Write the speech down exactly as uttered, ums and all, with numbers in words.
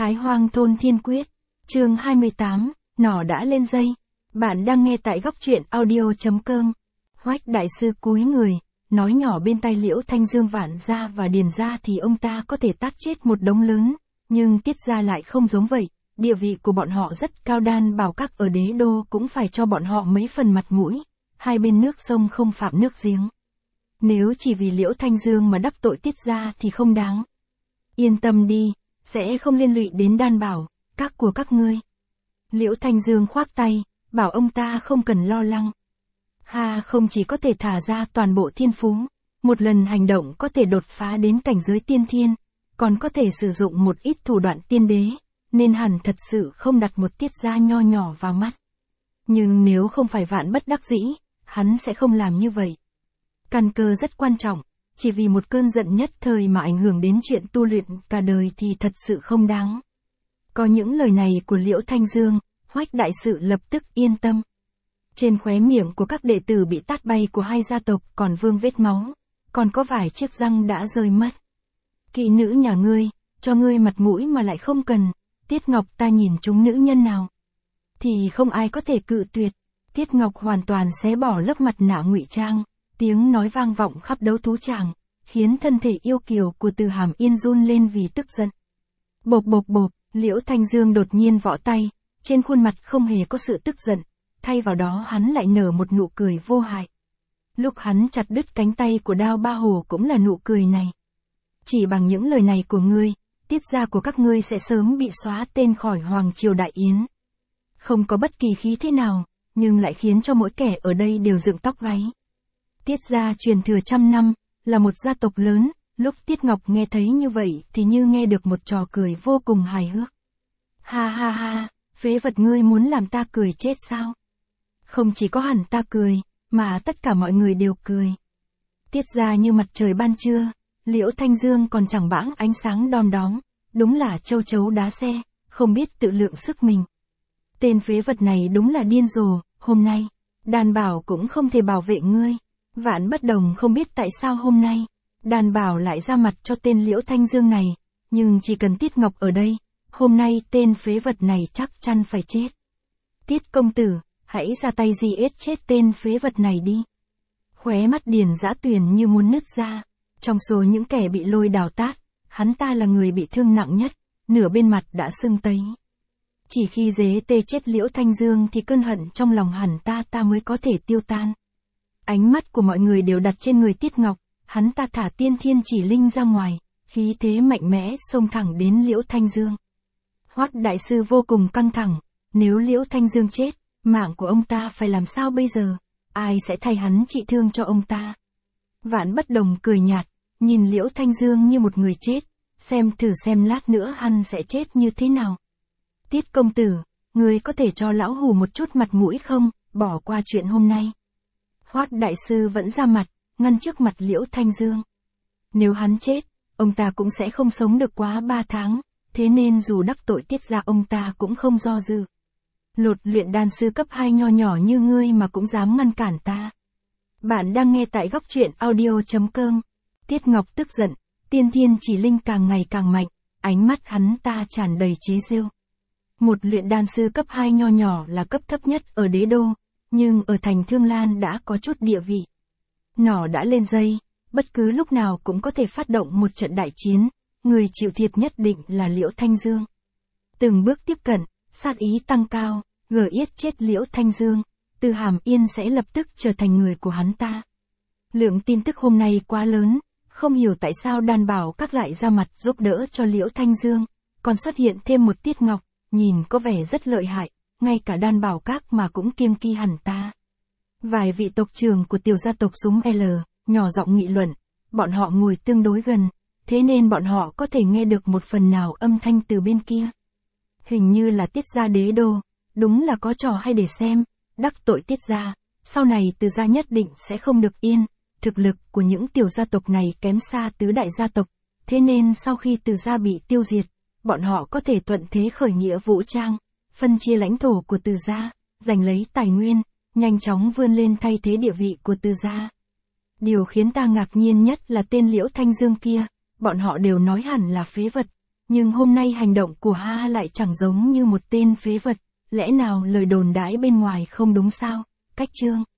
Thái Hoang Thôn Thiên Quyết, chương hai mươi tám, nỏ đã lên dây. Bạn đang nghe tại góc truyện audio.com. Hoách đại sư cúi người, nói nhỏ bên tai Liễu Thanh Dương. Vạn gia và Điền gia thì ông ta có thể tát chết một đống lớn, nhưng Tiết gia lại không giống vậy, địa vị của bọn họ rất cao. Đan Bảo Các ở đế đô cũng phải cho bọn họ mấy phần mặt mũi, hai bên nước sông không phạm nước giếng. Nếu chỉ vì Liễu Thanh Dương mà đắc tội Tiết gia thì không đáng. Yên tâm đi, sẽ không liên lụy đến Đan Bảo Các của các ngươi. Liễu Thanh Dương khoác tay, bảo ông ta không cần lo lắng. Ha, không chỉ có thể thả ra toàn bộ thiên phú, một lần hành động có thể đột phá đến cảnh giới tiên thiên, còn có thể sử dụng một ít thủ đoạn tiên đế, nên hẳn thật sự không đặt một Tiết gia nho nhỏ vào mắt. Nhưng nếu không phải vạn bất đắc dĩ, hắn sẽ không làm như vậy. Căn cơ rất quan trọng, chỉ vì một cơn giận nhất thời mà ảnh hưởng đến chuyện tu luyện cả đời thì thật sự không đáng. Có những lời này của Liễu Thanh Dương, Hoách đại sự lập tức yên tâm. Trên khóe miệng của các đệ tử bị tát bay của hai gia tộc còn vương vết máu, còn có vài chiếc răng đã rơi mất. Kỵ nữ nhà ngươi, cho ngươi mặt mũi mà lại không cần, Tiết Ngọc ta nhìn chúng nữ nhân nào thì không ai có thể cự tuyệt. Tiết Ngọc hoàn toàn xé bỏ lớp mặt nạ ngụy trang, tiếng nói vang vọng khắp đấu thú tràng, khiến thân thể yêu kiều của Từ Hàm Yên run lên vì tức giận. Bộp bộp bộp, Liễu Thanh Dương đột nhiên võ tay, trên khuôn mặt không hề có sự tức giận, thay vào đó hắn lại nở một nụ cười vô hại. Lúc hắn chặt đứt cánh tay của Đao Ba Hồ cũng là nụ cười này. Chỉ bằng những lời này của ngươi, Tiết gia của các ngươi sẽ sớm bị xóa tên khỏi Hoàng Triều Đại Yến. Không có bất kỳ khí thế nào, nhưng lại khiến cho mỗi kẻ ở đây đều dựng tóc gáy. Tiết gia truyền thừa trăm năm, là một gia tộc lớn, lúc Tiết Ngọc nghe thấy như vậy thì như nghe được một trò cười vô cùng hài hước. Ha ha ha, phế vật, ngươi muốn làm ta cười chết sao? Không chỉ có hẳn ta cười, mà tất cả mọi người đều cười. Tiết gia như mặt trời ban trưa, Liễu Thanh Dương còn chẳng bãng ánh sáng đom đóm, đúng là châu chấu đá xe, không biết tự lượng sức mình. Tên phế vật này đúng là điên rồ, hôm nay, Đan Bảo cũng không thể bảo vệ ngươi. Vạn Bất Đồng không biết tại sao hôm nay, Đan Bảo lại ra mặt cho tên Liễu Thanh Dương này, nhưng chỉ cần Tiết Ngọc ở đây, hôm nay tên phế vật này chắc chắn phải chết. Tiết công tử, hãy ra tay giết chết tên phế vật này đi. Khóe mắt Điền Dã Tuyền như muốn nứt ra, trong số những kẻ bị lôi đào tát, hắn ta là người bị thương nặng nhất, nửa bên mặt đã sưng tấy. Chỉ khi dế tê chết Liễu Thanh Dương thì cơn hận trong lòng hẳn ta ta mới có thể tiêu tan. Ánh mắt của mọi người đều đặt trên người Tiết Ngọc, hắn ta thả tiên thiên chỉ linh ra ngoài, khí thế mạnh mẽ xông thẳng đến Liễu Thanh Dương. Hoắc đại sư vô cùng căng thẳng, nếu Liễu Thanh Dương chết, mạng của ông ta phải làm sao bây giờ, ai sẽ thay hắn trị thương cho ông ta? Vạn Bất Đồng cười nhạt, nhìn Liễu Thanh Dương như một người chết, xem thử xem lát nữa hắn sẽ chết như thế nào. Tiết công tử, ngươi có thể cho lão hù một chút mặt mũi không, bỏ qua chuyện hôm nay. Hoắc đại sư vẫn ra mặt, ngăn trước mặt Liễu Thanh Dương. Nếu hắn chết, ông ta cũng sẽ không sống được quá ba tháng, thế nên dù đắc tội Tiết gia ông ta cũng không do dự. Lột luyện đan sư cấp hai nho nhỏ như ngươi mà cũng dám ngăn cản ta. Bạn đang nghe tại góc truyện audio.com. Tiết Ngọc tức giận, tiên thiên chỉ linh càng ngày càng mạnh, ánh mắt hắn ta tràn đầy chế giễu. Một luyện đan sư cấp hai nho nhỏ là cấp thấp nhất ở đế đô, nhưng ở thành Thương Lan đã có chút địa vị. Nỏ đã lên dây, bất cứ lúc nào cũng có thể phát động một trận đại chiến, người chịu thiệt nhất định là Liễu Thanh Dương. Từng bước tiếp cận, sát ý tăng cao, gờ yết chết Liễu Thanh Dương, Từ Hàm Yên sẽ lập tức trở thành người của hắn ta. Lượng tin tức hôm nay quá lớn, không hiểu tại sao Đan Bảo Các lại ra mặt giúp đỡ cho Liễu Thanh Dương, còn xuất hiện thêm một Tiết Ngọc, nhìn có vẻ rất lợi hại, ngay cả Đan Bảo Các mà cũng kiêng kỵ hẳn ta. Vài vị tộc trưởng của tiểu gia tộc Súng L, nhỏ giọng nghị luận, bọn họ ngồi tương đối gần, thế nên bọn họ có thể nghe được một phần nào âm thanh từ bên kia. Hình như là Tiết gia đế đô, đúng là có trò hay để xem, đắc tội Tiết gia, sau này Từ gia nhất định sẽ không được yên, thực lực của những tiểu gia tộc này kém xa tứ đại gia tộc, thế nên sau khi Từ gia bị tiêu diệt, bọn họ có thể thuận thế khởi nghĩa vũ trang, phân chia lãnh thổ của Từ gia, giành lấy tài nguyên, nhanh chóng vươn lên thay thế địa vị của Từ gia. Điều khiến ta ngạc nhiên nhất là tên Liễu Thanh Dương kia, bọn họ đều nói hẳn là phế vật, Nhưng hôm nay hành động của Ha lại chẳng giống như một tên phế vật, lẽ nào lời đồn đãi bên ngoài không đúng sao? Cách chương